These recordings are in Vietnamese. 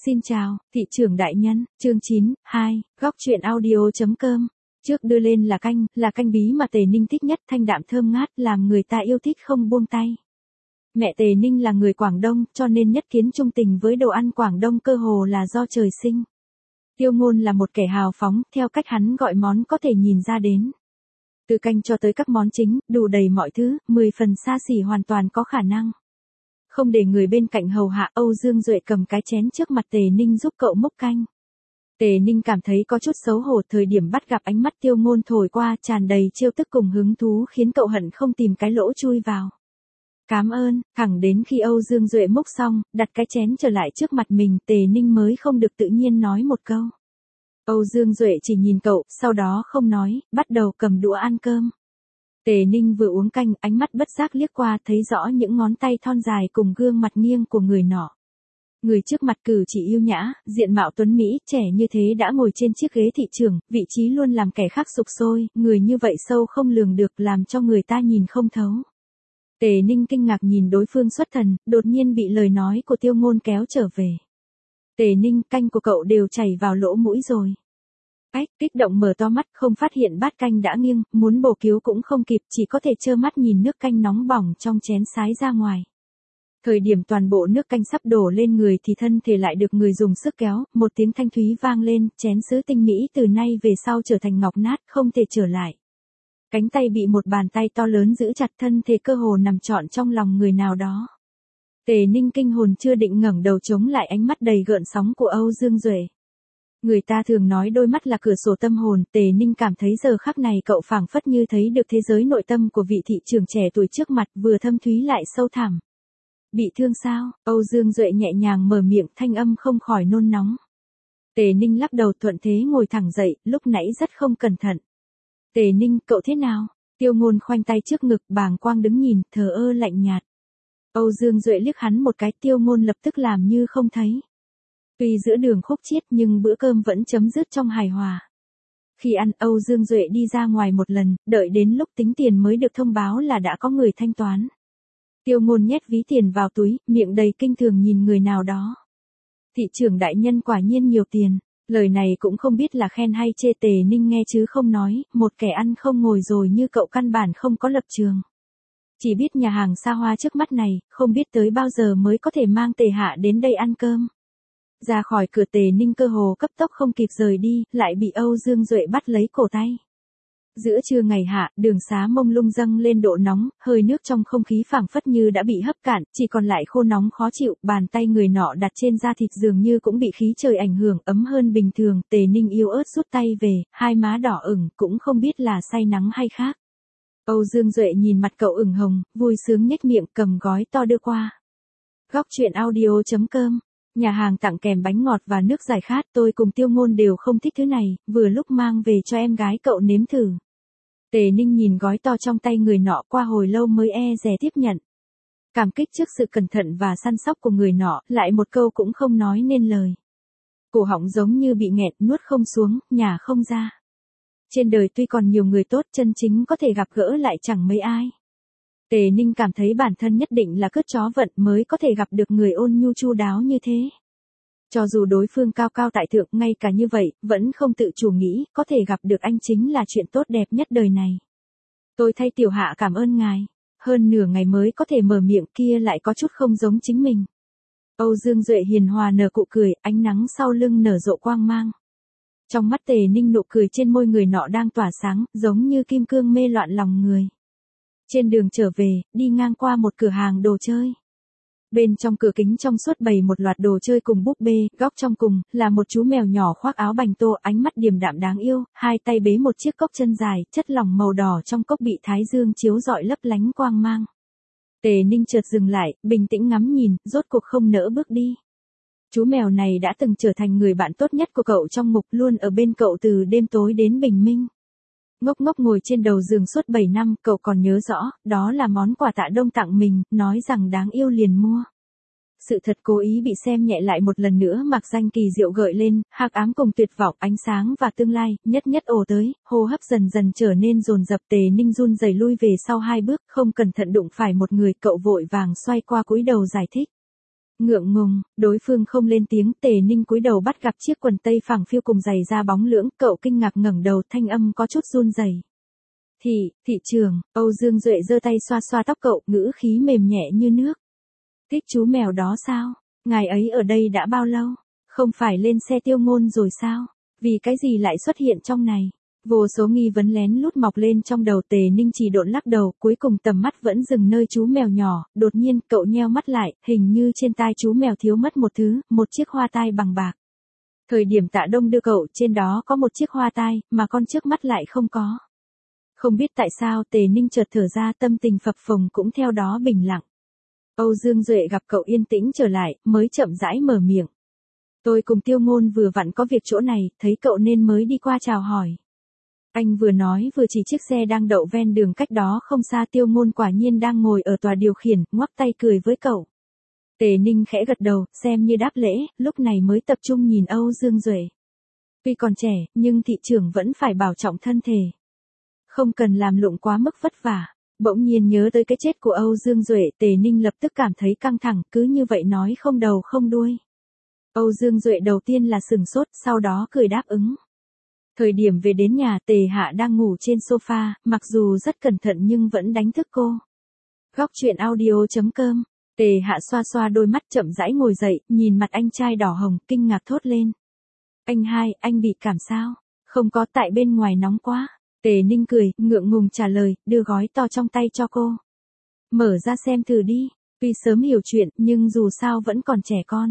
Xin chào, thị trưởng đại nhân, chương 9, 2, góc truyện audio.com. Trước đưa lên là canh bí mà Tề Ninh thích nhất, thanh đạm thơm ngát, làm người ta yêu thích không buông tay. Mẹ Tề Ninh là người Quảng Đông, cho nên nhất kiến trung tình với đồ ăn Quảng Đông cơ hồ là do trời sinh. Tiêu Ngôn là một kẻ hào phóng, theo cách hắn gọi món có thể nhìn ra đến. Từ canh cho tới các món chính, đủ đầy mọi thứ, 10 phần xa xỉ hoàn toàn có khả năng. Không để người bên cạnh hầu hạ, Âu Dương Duệ cầm cái chén trước mặt Tề Ninh giúp cậu múc canh. Tề Ninh cảm thấy có chút xấu hổ, thời điểm bắt gặp ánh mắt Tiêu Ngôn thổi qua tràn đầy trêu tức cùng hứng thú khiến cậu hận không tìm cái lỗ chui vào. Cảm ơn, thẳng đến khi Âu Dương Duệ múc xong, đặt cái chén trở lại trước mặt mình, Tề Ninh mới không được tự nhiên nói một câu. Âu Dương Duệ chỉ nhìn cậu, sau đó không nói, bắt đầu cầm đũa ăn cơm. Tề Ninh vừa uống canh, ánh mắt bất giác liếc qua thấy rõ những ngón tay thon dài cùng gương mặt nghiêng của người nọ. Người trước mặt cử chỉ yêu nhã, diện mạo tuấn Mỹ, trẻ như thế đã ngồi trên chiếc ghế thị trưởng, vị trí luôn làm kẻ khác sục sôi, người như vậy sâu không lường được làm cho người ta nhìn không thấu. Tề Ninh kinh ngạc nhìn đối phương xuất thần, đột nhiên bị lời nói của Tiêu Ngôn kéo trở về. Tề Ninh, canh của cậu đều chảy vào lỗ mũi rồi. Kích động mở to mắt, không phát hiện bát canh đã nghiêng, muốn bổ cứu cũng không kịp, chỉ có thể trơ mắt nhìn nước canh nóng bỏng trong chén sái ra ngoài. Thời điểm toàn bộ nước canh sắp đổ lên người thì thân thể lại được người dùng sức kéo, một tiếng thanh thúy vang lên, chén sứ tinh mỹ từ nay về sau trở thành ngọc nát, không thể trở lại. Cánh tay bị một bàn tay to lớn giữ chặt, thân thể cơ hồ nằm trọn trong lòng người nào đó. Tề Ninh kinh hồn chưa định ngẩng đầu chống lại ánh mắt đầy gợn sóng của Âu Dương Duệ. Người ta thường nói đôi mắt là cửa sổ tâm hồn, Tề Ninh cảm thấy giờ khắc này cậu phảng phất như thấy được thế giới nội tâm của vị thị trưởng trẻ tuổi trước mặt, vừa thâm thúy lại sâu thẳm. Bị thương sao? Âu Dương Duệ nhẹ nhàng mở miệng, thanh âm không khỏi nôn nóng. Tề Ninh lắc đầu, thuận thế ngồi thẳng dậy, lúc nãy rất không cẩn thận. Tề Ninh, cậu thế nào? Tiêu Ngôn khoanh tay trước ngực, bàng quang đứng nhìn, thờ ơ lạnh nhạt. Âu Dương Duệ liếc hắn một cái, Tiêu Ngôn lập tức làm như không thấy. Tuy giữa đường khúc chiết nhưng bữa cơm vẫn chấm dứt trong hài hòa. Khi ăn, Âu Dương Duệ đi ra ngoài một lần, đợi đến lúc tính tiền mới được thông báo là đã có người thanh toán. Tiêu Ngôn nhét ví tiền vào túi, miệng đầy kinh thường nhìn người nào đó. Thị trưởng đại nhân quả nhiên nhiều tiền, lời này cũng không biết là khen hay chê. Tề Ninh nghe chứ không nói, một kẻ ăn không ngồi rồi như cậu căn bản không có lập trường. Chỉ biết nhà hàng xa hoa trước mắt này, không biết tới bao giờ mới có thể mang Tề hạ đến đây ăn cơm. Ra khỏi cửa, Tề Ninh cơ hồ cấp tốc không kịp rời đi, lại bị Âu Dương Duệ bắt lấy cổ tay. Giữa trưa ngày hạ, đường xá mông lung dâng lên độ nóng, hơi nước trong không khí phảng phất như đã bị hấp cạn, chỉ còn lại khô nóng khó chịu, bàn tay người nọ đặt trên da thịt dường như cũng bị khí trời ảnh hưởng, ấm hơn bình thường. Tề Ninh yếu ớt rút tay về, hai má đỏ ửng, cũng không biết là say nắng hay khác. Âu Dương Duệ nhìn mặt cậu ửng hồng, vui sướng nhếch miệng, cầm gói to đưa qua. Góc truyện audio.com. Nhà hàng tặng kèm bánh ngọt và nước giải khát, tôi cùng Tiêu Ngôn đều không thích thứ này, vừa lúc mang về cho em gái cậu nếm thử. Tề Ninh nhìn gói to trong tay người nọ, qua hồi lâu mới dè tiếp nhận. Cảm kích trước sự cẩn thận và săn sóc của người nọ, lại một câu cũng không nói nên lời. Cổ họng giống như bị nghẹn, nuốt không xuống, nhả không ra. Trên đời tuy còn nhiều người tốt, chân chính có thể gặp gỡ lại chẳng mấy ai. Tề Ninh cảm thấy bản thân nhất định là cướp chó vận mới có thể gặp được người ôn nhu chu đáo như thế. Cho dù đối phương cao cao tại thượng, ngay cả như vậy, vẫn không tự chủ nghĩ, có thể gặp được anh chính là chuyện tốt đẹp nhất đời này. Tôi thay tiểu hạ cảm ơn ngài. Hơn nửa ngày mới có thể mở miệng, kia lại có chút không giống chính mình. Âu Dương Duệ hiền hòa nở cụ cười, ánh nắng sau lưng nở rộ quang mang. Trong mắt Tề Ninh nụ cười trên môi người nọ đang tỏa sáng, giống như kim cương mê loạn lòng người. Trên đường trở về, đi ngang qua một cửa hàng đồ chơi. Bên trong cửa kính trong suốt bày một loạt đồ chơi cùng búp bê, góc trong cùng, là một chú mèo nhỏ khoác áo bành tô, ánh mắt điềm đạm đáng yêu, hai tay bế một chiếc cốc chân dài, chất lỏng màu đỏ trong cốc bị thái dương chiếu rọi lấp lánh quang mang. Tề Ninh chợt dừng lại, bình tĩnh ngắm nhìn, rốt cuộc không nỡ bước đi. Chú mèo này đã từng trở thành người bạn tốt nhất của cậu trong mục, luôn ở bên cậu từ đêm tối đến bình minh. Ngốc ngốc ngồi trên đầu giường suốt 7 năm, cậu còn nhớ rõ, đó là món quà Tạ Đông tặng mình, nói rằng đáng yêu liền mua. Sự thật cố ý bị xem nhẹ lại một lần nữa, mặc danh kỳ diệu gợi lên, hắc ám cùng tuyệt vọng, ánh sáng và tương lai, nhất nhất ồ tới, hô hấp dần dần trở nên dồn dập. Tề Ninh run rẩy lui về sau 2 bước, không cẩn thận đụng phải một người, cậu vội vàng xoay qua cúi đầu giải thích. Ngượng ngùng, đối phương không lên tiếng. Tề Ninh cúi đầu bắt gặp chiếc quần tây phẳng phiu cùng giày da bóng lưỡng, cậu kinh ngạc ngẩng đầu, thanh âm có chút run rẩy. Thị trưởng. Âu Dương Duệ giơ tay xoa xoa tóc cậu, ngữ khí mềm nhẹ như nước. Thích chú mèo đó sao? Ngài ấy ở đây đã bao lâu? Không phải lên xe Tiêu Ngôn rồi sao? Vì cái gì lại xuất hiện trong này? Vô số nghi vấn lén lút mọc lên trong đầu. Tề Ninh chỉ độn lắc đầu, cuối cùng tầm mắt vẫn dừng nơi chú mèo nhỏ. Đột nhiên cậu nheo mắt lại, hình như trên tai chú mèo thiếu mất một thứ, một chiếc hoa tai bằng bạc. Thời điểm Tạ Đông đưa cậu, trên đó có một chiếc hoa tai, mà con trước mắt lại không có. Không biết tại sao Tề Ninh chợt thở ra, tâm tình phập phồng cũng theo đó bình lặng. Âu Dương Duệ gặp cậu yên tĩnh trở lại, mới chậm rãi mở miệng. Tôi cùng Tiêu Ngôn vừa vặn có việc chỗ này, thấy cậu nên mới đi qua chào hỏi. Anh vừa nói vừa chỉ chiếc xe đang đậu ven đường cách đó không xa. Tiêu Ngôn quả nhiên đang ngồi ở tòa điều khiển, ngoắc tay cười với cậu. Tề Ninh khẽ gật đầu, xem như đáp lễ, lúc này mới tập trung nhìn Âu Dương Duệ. Tuy còn trẻ, nhưng thị trưởng vẫn phải bảo trọng thân thể. Không cần làm lụng quá mức vất vả. Bỗng nhiên nhớ tới cái chết của Âu Dương Duệ, Tề Ninh lập tức cảm thấy căng thẳng, cứ như vậy nói không đầu không đuôi. Âu Dương Duệ đầu tiên là sừng sốt, sau đó cười đáp ứng. Thời điểm về đến nhà, Tề Hạ đang ngủ trên sofa, mặc dù rất cẩn thận nhưng vẫn đánh thức cô. Góc truyện audio.com. Tề Hạ xoa xoa đôi mắt, chậm rãi ngồi dậy, nhìn mặt anh trai đỏ hồng, kinh ngạc thốt lên. Anh hai, anh bị cảm sao? Không có, tại bên ngoài nóng quá. Tề Ninh cười, ngượng ngùng trả lời, đưa gói to trong tay cho cô. Mở ra xem thử đi, tuy sớm hiểu chuyện, nhưng dù sao vẫn còn trẻ con.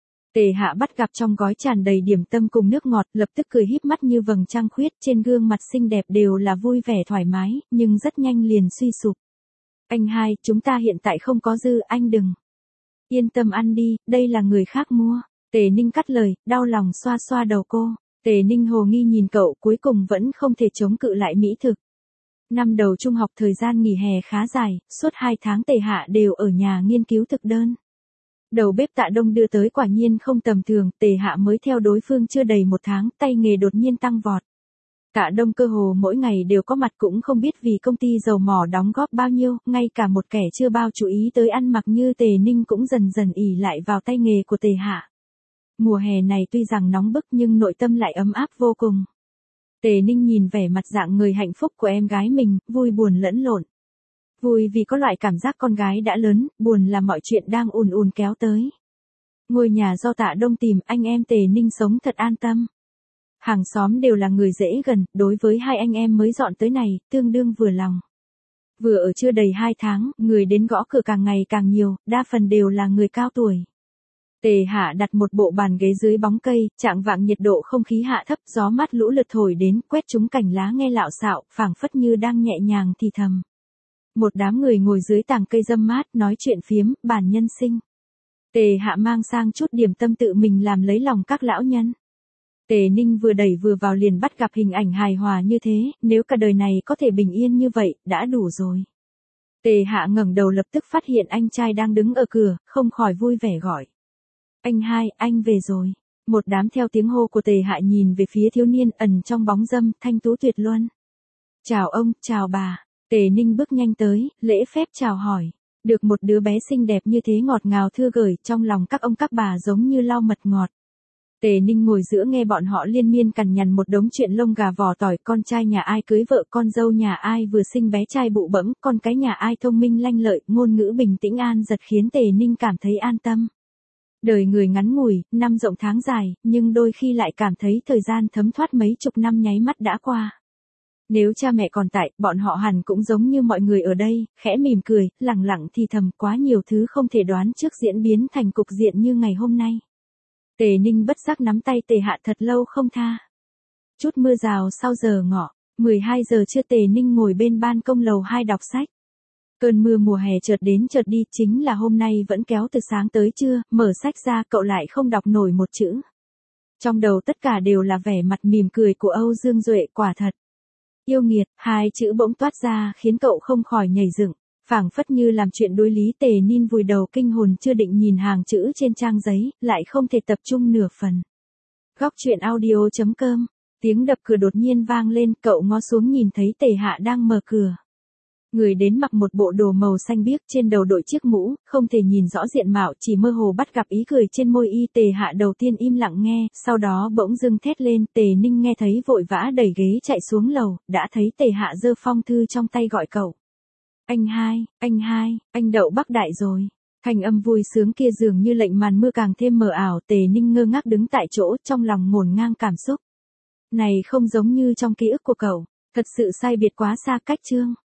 Tề Hạ bắt gặp trong gói tràn đầy điểm tâm cùng nước ngọt, lập tức cười híp mắt như vầng trăng khuyết, trên gương mặt xinh đẹp đều là vui vẻ thoải mái, nhưng rất nhanh liền suy sụp. Anh hai, chúng ta hiện tại không có dư, anh đừng. Yên tâm ăn đi, đây là người khác mua. Tề Ninh cắt lời, đau lòng xoa xoa đầu cô. Tề Ninh hồ nghi nhìn cậu, cuối cùng vẫn không thể chống cự lại mỹ thực. Năm đầu trung học thời gian nghỉ hè khá dài, suốt 2 tháng Tề Hạ đều ở nhà nghiên cứu thực đơn. Đầu bếp Tạ Đông đưa tới quả nhiên không tầm thường, Tề Hạ mới theo đối phương chưa đầy 1 tháng, tay nghề đột nhiên tăng vọt. Tạ Đông cơ hồ mỗi ngày đều có mặt, cũng không biết vì công ty dầu mỏ đóng góp bao nhiêu, ngay cả một kẻ chưa bao chú ý tới ăn mặc như Tề Ninh cũng dần dần ỷ lại vào tay nghề của Tề Hạ. Mùa hè này tuy rằng nóng bức nhưng nội tâm lại ấm áp vô cùng. Tề Ninh nhìn vẻ mặt dạng người hạnh phúc của em gái mình, vui buồn lẫn lộn. Vui vì có loại cảm giác con gái đã lớn, buồn là mọi chuyện đang ùn ùn kéo tới. Ngôi nhà do Tạ Đông tìm, anh em Tề Ninh sống thật an tâm. Hàng xóm đều là người dễ gần, đối với hai anh em mới dọn tới này, tương đương vừa lòng. Vừa ở chưa đầy 2 tháng, người đến gõ cửa càng ngày càng nhiều, đa phần đều là người cao tuổi. Tề Hạ đặt một bộ bàn ghế dưới bóng cây, trạng vạng nhiệt độ không khí hạ thấp, gió mát lũ lượt thổi đến, quét trúng cành lá nghe lạo xạo, phảng phất như đang nhẹ nhàng thì thầm. Một đám người ngồi dưới tàng cây râm mát, nói chuyện phiếm, bàn nhân sinh. Tề Hạ mang sang chút điểm tâm tự mình làm lấy lòng các lão nhân. Tề Ninh vừa đẩy vừa vào liền bắt gặp hình ảnh hài hòa như thế, nếu cả đời này có thể bình yên như vậy, đã đủ rồi. Tề Hạ ngẩng đầu lập tức phát hiện anh trai đang đứng ở cửa, không khỏi vui vẻ gọi. Anh hai, anh về rồi. Một đám theo tiếng hô của Tề Hạ nhìn về phía thiếu niên ẩn trong bóng râm, thanh tú tuyệt luân. Chào ông, chào bà. Tề Ninh bước nhanh tới, lễ phép chào hỏi. Được một đứa bé xinh đẹp như thế ngọt ngào thưa gửi, trong lòng các ông các bà giống như lau mật ngọt. Tề Ninh ngồi giữa nghe bọn họ liên miên cằn nhằn một đống chuyện lông gà vỏ tỏi, con trai nhà ai cưới vợ, con dâu nhà ai vừa sinh bé trai bụ bẫm, con cái nhà ai thông minh lanh lợi, ngôn ngữ bình tĩnh an giật khiến Tề Ninh cảm thấy an tâm. Đời người ngắn ngủi, năm rộng tháng dài, nhưng đôi khi lại cảm thấy thời gian thấm thoát mấy chục năm nháy mắt đã qua. Nếu cha mẹ còn tại, bọn họ hẳn cũng giống như mọi người ở đây, khẽ mỉm cười, lẳng lặng thì thầm, quá nhiều thứ không thể đoán trước diễn biến thành cục diện như ngày hôm nay. Tề Ninh bất giác nắm tay Tề Hạ thật lâu không tha. Chút mưa rào sau giờ ngọ, 12 giờ trưa Tề Ninh ngồi bên ban công lầu 2 đọc sách. Cơn mưa mùa hè chợt đến chợt đi, chính là hôm nay vẫn kéo từ sáng tới trưa, mở sách ra cậu lại không đọc nổi một chữ. Trong đầu tất cả đều là vẻ mặt mỉm cười của Âu Dương Duệ, quả thật. Yêu nghiệt, 2 chữ bỗng toát ra khiến cậu không khỏi nhảy dựng, phảng phất như làm chuyện đối lý. Tề Ninh vùi đầu kinh hồn chưa định nhìn hàng chữ trên trang giấy, lại không thể tập trung nửa phần. Góc truyện audio.com, tiếng đập cửa đột nhiên vang lên, cậu ngó xuống nhìn thấy Tề Hạ đang mở cửa. Người đến mặc một bộ đồ màu xanh biếc, trên đầu đội chiếc mũ, không thể nhìn rõ diện mạo, chỉ mơ hồ bắt gặp ý cười trên môi y. Tề Hạ đầu tiên im lặng nghe, sau đó bỗng dưng thét lên. Tề Ninh nghe thấy vội vã đẩy ghế chạy xuống lầu, đã thấy Tề Hạ giơ phong thư trong tay gọi cậu. Anh hai, anh Đậu Bắc Đại rồi. Thanh âm vui sướng kia dường như lệnh màn mưa càng thêm mờ ảo. Tề Ninh ngơ ngác đứng tại chỗ, trong lòng ngổn ngang cảm xúc. Này không giống như trong ký ức của cậu, thật sự sai biệt quá xa cách Trương.